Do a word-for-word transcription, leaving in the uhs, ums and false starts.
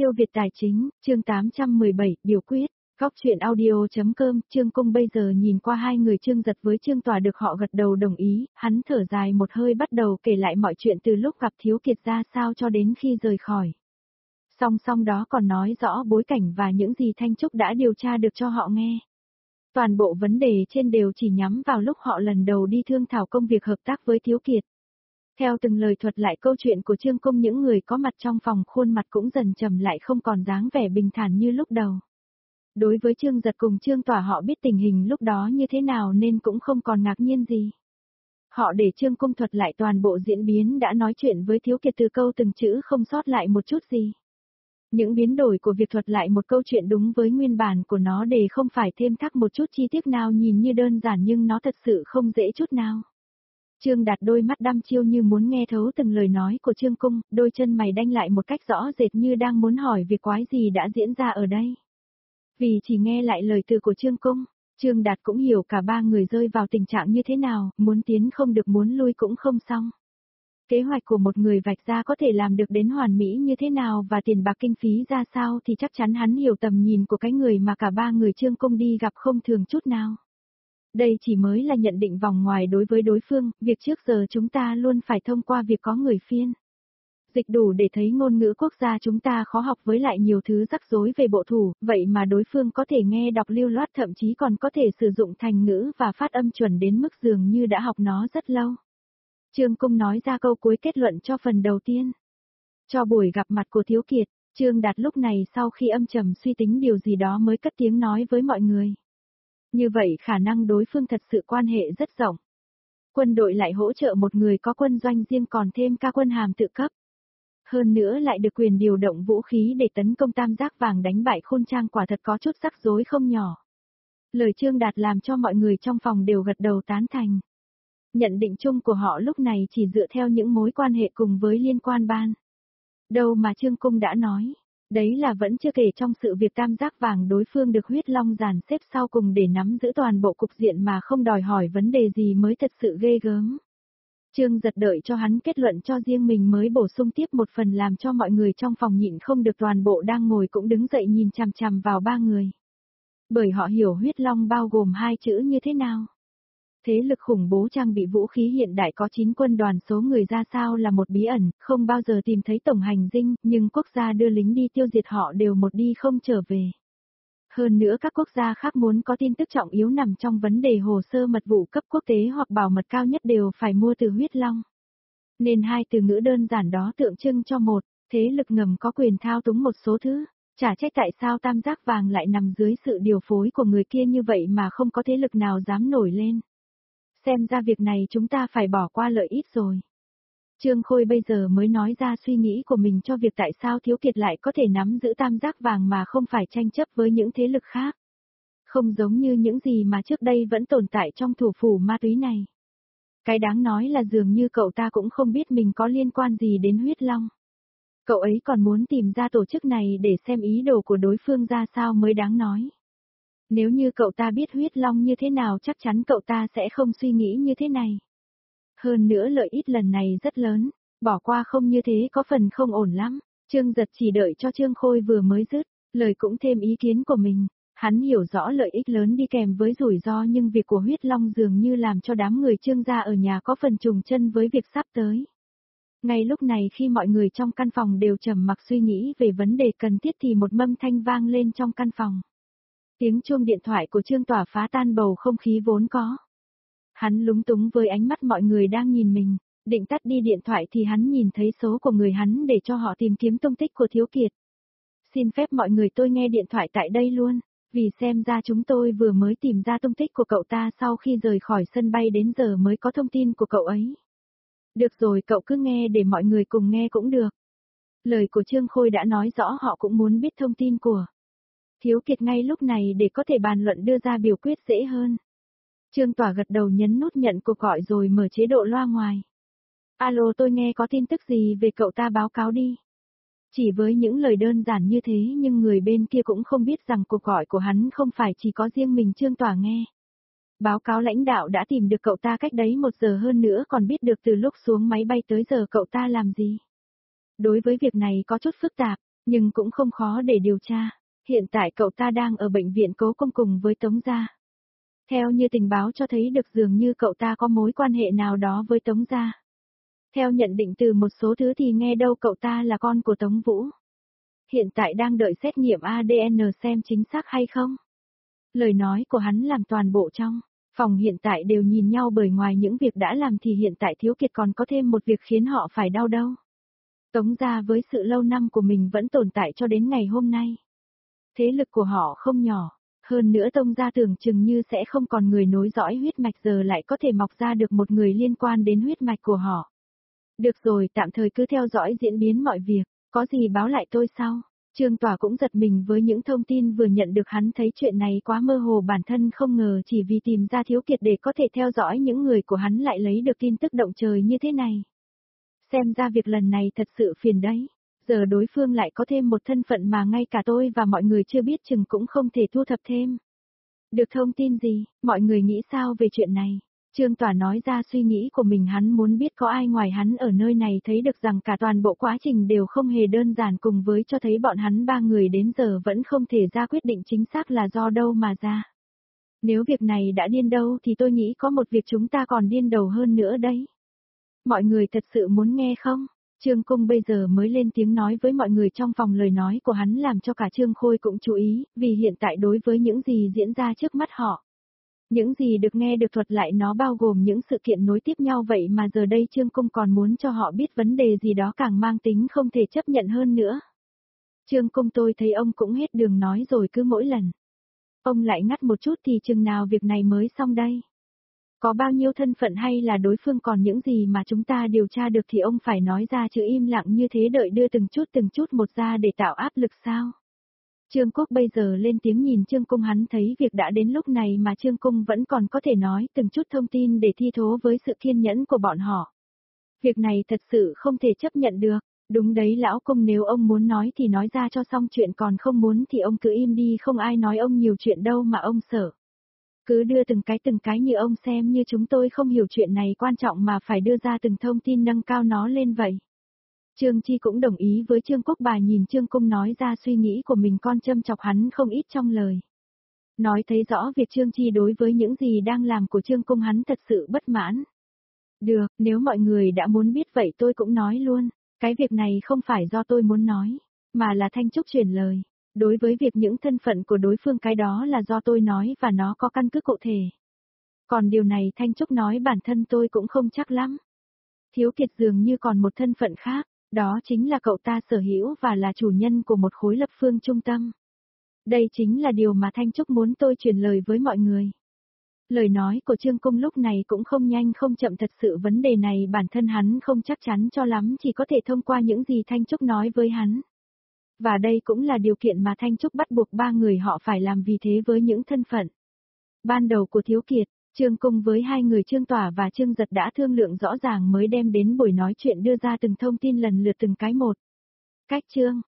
Siêu Việt Tài Chính, chương tám trăm mười bảy, biểu quyết. Góc chuyện audio.com, Trương Cung bây giờ nhìn qua hai người Trương Giật với Trương Tòa được họ gật đầu đồng ý, hắn thở dài một hơi bắt đầu kể lại mọi chuyện từ lúc gặp Thiếu Kiệt ra sao cho đến khi rời khỏi. Song song đó còn nói rõ bối cảnh và những gì Thanh Trúc đã điều tra được cho họ nghe. Toàn bộ vấn đề trên đều chỉ nhắm vào lúc họ lần đầu đi thương thảo công việc hợp tác với Thiếu Kiệt. Theo từng lời thuật lại câu chuyện của Trương Cung, những người có mặt trong phòng khuôn mặt cũng dần trầm lại không còn dáng vẻ bình thản như lúc đầu. Đối với Trương Giật cùng Trương Tòa họ biết tình hình lúc đó như thế nào nên cũng không còn ngạc nhiên gì. Họ để Trương Cung thuật lại toàn bộ diễn biến đã nói chuyện với Thiếu Kiệt từ câu từng chữ không sót lại một chút gì. Những biến đổi của việc thuật lại một câu chuyện đúng với nguyên bản của nó để không phải thêm thắt một chút chi tiết nào nhìn như đơn giản nhưng nó thật sự không dễ chút nào. Trương Đạt đôi mắt đăm chiêu như muốn nghe thấu từng lời nói của Trương Cung, đôi chân mày đanh lại một cách rõ rệt như đang muốn hỏi việc quái gì đã diễn ra ở đây. Vì chỉ nghe lại lời từ của Trương Cung, Trương Đạt cũng hiểu cả ba người rơi vào tình trạng như thế nào, muốn tiến không được muốn lui cũng không xong. Kế hoạch của một người vạch ra có thể làm được đến hoàn mỹ như thế nào và tiền bạc kinh phí ra sao thì chắc chắn hắn hiểu tầm nhìn của cái người mà cả ba người Trương Cung đi gặp không thường chút nào. Đây chỉ mới là nhận định vòng ngoài đối với đối phương, việc trước giờ chúng ta luôn phải thông qua việc có người phiên dịch đủ để thấy ngôn ngữ quốc gia chúng ta khó học với lại nhiều thứ rắc rối về bộ thủ, vậy mà đối phương có thể nghe đọc lưu loát thậm chí còn có thể sử dụng thành ngữ và phát âm chuẩn đến mức dường như đã học nó rất lâu. Trương Cung nói ra câu cuối kết luận cho phần đầu tiên. Cho buổi gặp mặt của Thiếu Kiệt, Trương Đạt lúc này sau khi âm trầm suy tính điều gì đó mới cất tiếng nói với mọi người. Như vậy khả năng đối phương thật sự quan hệ rất rộng. Quân đội lại hỗ trợ một người có quân doanh riêng còn thêm ca quân hàm tự cấp. Hơn nữa lại được quyền điều động vũ khí để tấn công Tam Giác Vàng đánh bại Khôn Trang, quả thật có chút rắc rối không nhỏ. Lời Trương Đạt làm cho mọi người trong phòng đều gật đầu tán thành. Nhận định chung của họ lúc này chỉ dựa theo những mối quan hệ cùng với liên quan ban. Đâu mà Trương Cung đã nói. Đấy là vẫn chưa kể trong sự việc Tam Giác Vàng đối phương được Huyết Long dàn xếp sau cùng để nắm giữ toàn bộ cục diện mà không đòi hỏi vấn đề gì mới thật sự ghê gớm. Trương Giật đợi cho hắn kết luận cho riêng mình mới bổ sung tiếp một phần làm cho mọi người trong phòng nhịn không được, toàn bộ đang ngồi cũng đứng dậy nhìn chằm chằm vào ba người. Bởi họ hiểu Huyết Long bao gồm hai chữ như thế nào. Thế lực khủng bố trang bị vũ khí hiện đại có chín quân đoàn, số người ra sao là một bí ẩn, không bao giờ tìm thấy tổng hành dinh, nhưng quốc gia đưa lính đi tiêu diệt họ đều một đi không trở về. Hơn nữa các quốc gia khác muốn có tin tức trọng yếu nằm trong vấn đề hồ sơ mật vụ cấp quốc tế hoặc bảo mật cao nhất đều phải mua từ Huyết Long. Nên hai từ ngữ đơn giản đó tượng trưng cho một, thế lực ngầm có quyền thao túng một số thứ. Chả trách tại sao Tam Giác Vàng lại nằm dưới sự điều phối của người kia như vậy mà không có thế lực nào dám nổi lên. Xem ra việc này chúng ta phải bỏ qua lợi ít rồi. Trương Khôi bây giờ mới nói ra suy nghĩ của mình cho việc tại sao Thiếu Kiệt lại có thể nắm giữ Tam Giác Vàng mà không phải tranh chấp với những thế lực khác. Không giống như những gì mà trước đây vẫn tồn tại trong thủ phủ ma túy này. Cái đáng nói là dường như cậu ta cũng không biết mình có liên quan gì đến Huyết Long. Cậu ấy còn muốn tìm ra tổ chức này để xem ý đồ của đối phương ra sao mới đáng nói. Nếu như cậu ta biết Huyết Long như thế nào chắc chắn cậu ta sẽ không suy nghĩ như thế này. Hơn nữa lợi ích lần này rất lớn, bỏ qua không như thế có phần không ổn lắm. Trương Giật chỉ đợi cho Trương Khôi vừa mới dứt, lời cũng thêm ý kiến của mình. Hắn hiểu rõ lợi ích lớn đi kèm với rủi ro nhưng việc của Huyết Long dường như làm cho đám người Trương gia ở nhà có phần trùng chân với việc sắp tới. Ngay lúc này khi mọi người trong căn phòng đều trầm mặc suy nghĩ về vấn đề cần thiết thì một mâm thanh vang lên trong căn phòng. Tiếng chuông điện thoại của Trương Tòa phá tan bầu không khí vốn có. Hắn lúng túng với ánh mắt mọi người đang nhìn mình, định tắt đi điện thoại thì hắn nhìn thấy số của người hắn để cho họ tìm kiếm tung tích của Thiếu Kiệt. Xin phép mọi người tôi nghe điện thoại tại đây luôn, vì xem ra chúng tôi vừa mới tìm ra tung tích của cậu ta sau khi rời khỏi sân bay đến giờ mới có thông tin của cậu ấy. Được rồi, cậu cứ nghe để mọi người cùng nghe cũng được. Lời của Trương Khôi đã nói rõ họ cũng muốn biết thông tin của Thiếu Kiệt ngay lúc này để có thể bàn luận đưa ra biểu quyết dễ hơn. Trương Tòa gật đầu nhấn nút nhận cuộc gọi rồi mở chế độ loa ngoài. Alo, tôi nghe có tin tức gì về cậu ta báo cáo đi. Chỉ với những lời đơn giản như thế nhưng người bên kia cũng không biết rằng cuộc gọi của hắn không phải chỉ có riêng mình Trương Tòa nghe. Báo cáo lãnh đạo đã tìm được cậu ta cách đấy một giờ hơn nữa còn biết được từ lúc xuống máy bay tới giờ cậu ta làm gì. Đối với việc này có chút phức tạp, Nhưng cũng không khó để điều tra. Hiện tại cậu ta đang ở bệnh viện Cố Công cùng với Tống Gia. Theo như tình báo cho thấy được dường như cậu ta có mối quan hệ nào đó với Tống Gia. Theo nhận định từ một số thứ thì nghe đâu cậu ta là con của Tống Vũ. Hiện tại đang đợi xét nghiệm a đê en xem chính xác hay không. Lời nói của hắn làm toàn bộ trong phòng hiện tại đều nhìn nhau, bởi ngoài những việc đã làm thì hiện tại Thiếu Kiệt còn có thêm một việc khiến họ phải đau đầu. Tống Gia với sự lâu năm của mình vẫn tồn tại cho đến ngày hôm nay. Thế lực của họ không nhỏ, hơn nữa Tống Gia tưởng chừng như sẽ không còn người nối dõi huyết mạch, giờ lại có thể mọc ra được một người liên quan đến huyết mạch của họ. Được rồi, tạm thời cứ theo dõi diễn biến mọi việc, có gì báo lại tôi sau. Trương Tỏa cũng giật mình với những thông tin vừa nhận được, hắn thấy chuyện này quá mơ hồ, bản thân không ngờ chỉ vì tìm ra Thiếu Kiệt để có thể theo dõi những người của hắn lại lấy được tin tức động trời như thế này. Xem ra việc lần này thật sự phiền đấy, giờ đối phương lại có thêm một thân phận mà ngay cả tôi và mọi người chưa biết chừng cũng không thể thu thập thêm. Được thông tin gì, mọi người nghĩ sao về chuyện này? Trương Tỏa nói ra suy nghĩ của mình, hắn muốn biết có ai ngoài hắn ở nơi này thấy được rằng cả toàn bộ quá trình đều không hề đơn giản, cùng với cho thấy bọn hắn ba người đến giờ vẫn không thể ra quyết định chính xác là do đâu mà ra. Nếu việc này đã điên đâu thì tôi nghĩ có một việc chúng ta còn điên đầu hơn nữa đấy. Mọi người thật sự muốn nghe không? Trương Cung bây giờ mới lên tiếng nói với mọi người trong phòng, lời nói của hắn làm cho cả Trương Khôi cũng chú ý, vì hiện tại đối với những gì diễn ra trước mắt họ. Những gì được nghe được thuật lại nó bao gồm những sự kiện nối tiếp nhau, vậy mà giờ đây Trương Cung còn muốn cho họ biết vấn đề gì đó càng mang tính không thể chấp nhận hơn nữa. Trương Cung, tôi thấy ông cũng hết đường nói rồi, cứ mỗi lần ông lại ngắt một chút thì chừng nào việc này mới xong đây? Có bao nhiêu thân phận hay là đối phương còn những gì mà chúng ta điều tra được thì ông phải nói ra, chứ im lặng như thế đợi đưa từng chút từng chút một ra để tạo áp lực sao? Trương Quốc bây giờ lên tiếng nhìn Trương Cung, hắn thấy việc đã đến lúc này mà Trương Cung vẫn còn có thể nói từng chút thông tin để thi thố với sự kiên nhẫn của bọn họ. Việc này thật sự không thể chấp nhận được. Đúng đấy lão Cung, nếu ông muốn nói thì nói ra cho xong chuyện, còn không muốn thì ông cứ im đi, không ai nói ông nhiều chuyện đâu mà ông sợ. Cứ đưa từng cái từng cái như ông xem như chúng tôi không hiểu chuyện này quan trọng mà phải đưa ra từng thông tin nâng cao nó lên vậy. Trương Chi cũng đồng ý với Trương Quốc, bà nhìn Trương Cung nói ra suy nghĩ của mình, con châm chọc hắn không ít trong lời. Nói thấy rõ việc Trương Chi đối với những gì đang làm của Trương Cung hắn thật sự bất mãn. Được, nếu mọi người đã muốn biết vậy tôi cũng nói luôn, cái việc này không phải do tôi muốn nói, mà là Thanh Trúc truyền lời. Đối với việc những thân phận của đối phương, cái đó là do tôi nói và nó có căn cứ cụ thể. Còn điều này Thanh Trúc nói bản thân tôi cũng không chắc lắm. Thiếu Kiệt dường như còn một thân phận khác, đó chính là cậu ta sở hữu và là chủ nhân của một khối lập phương trung tâm. Đây chính là điều mà Thanh Trúc muốn tôi truyền lời với mọi người. Lời nói của Trương Cung lúc này cũng không nhanh không chậm, thật sự vấn đề này bản thân hắn không chắc chắn cho lắm, chỉ có thể thông qua những gì Thanh Trúc nói với hắn. Và đây cũng là điều kiện mà Thanh Trúc bắt buộc ba người họ phải làm, vì thế với những thân phận ban đầu của Thiếu Kiệt, Trương Cung với hai người Trương Tỏa và Trương Giật đã thương lượng rõ ràng mới đem đến buổi nói chuyện đưa ra từng thông tin lần lượt từng cái một. Cách Trương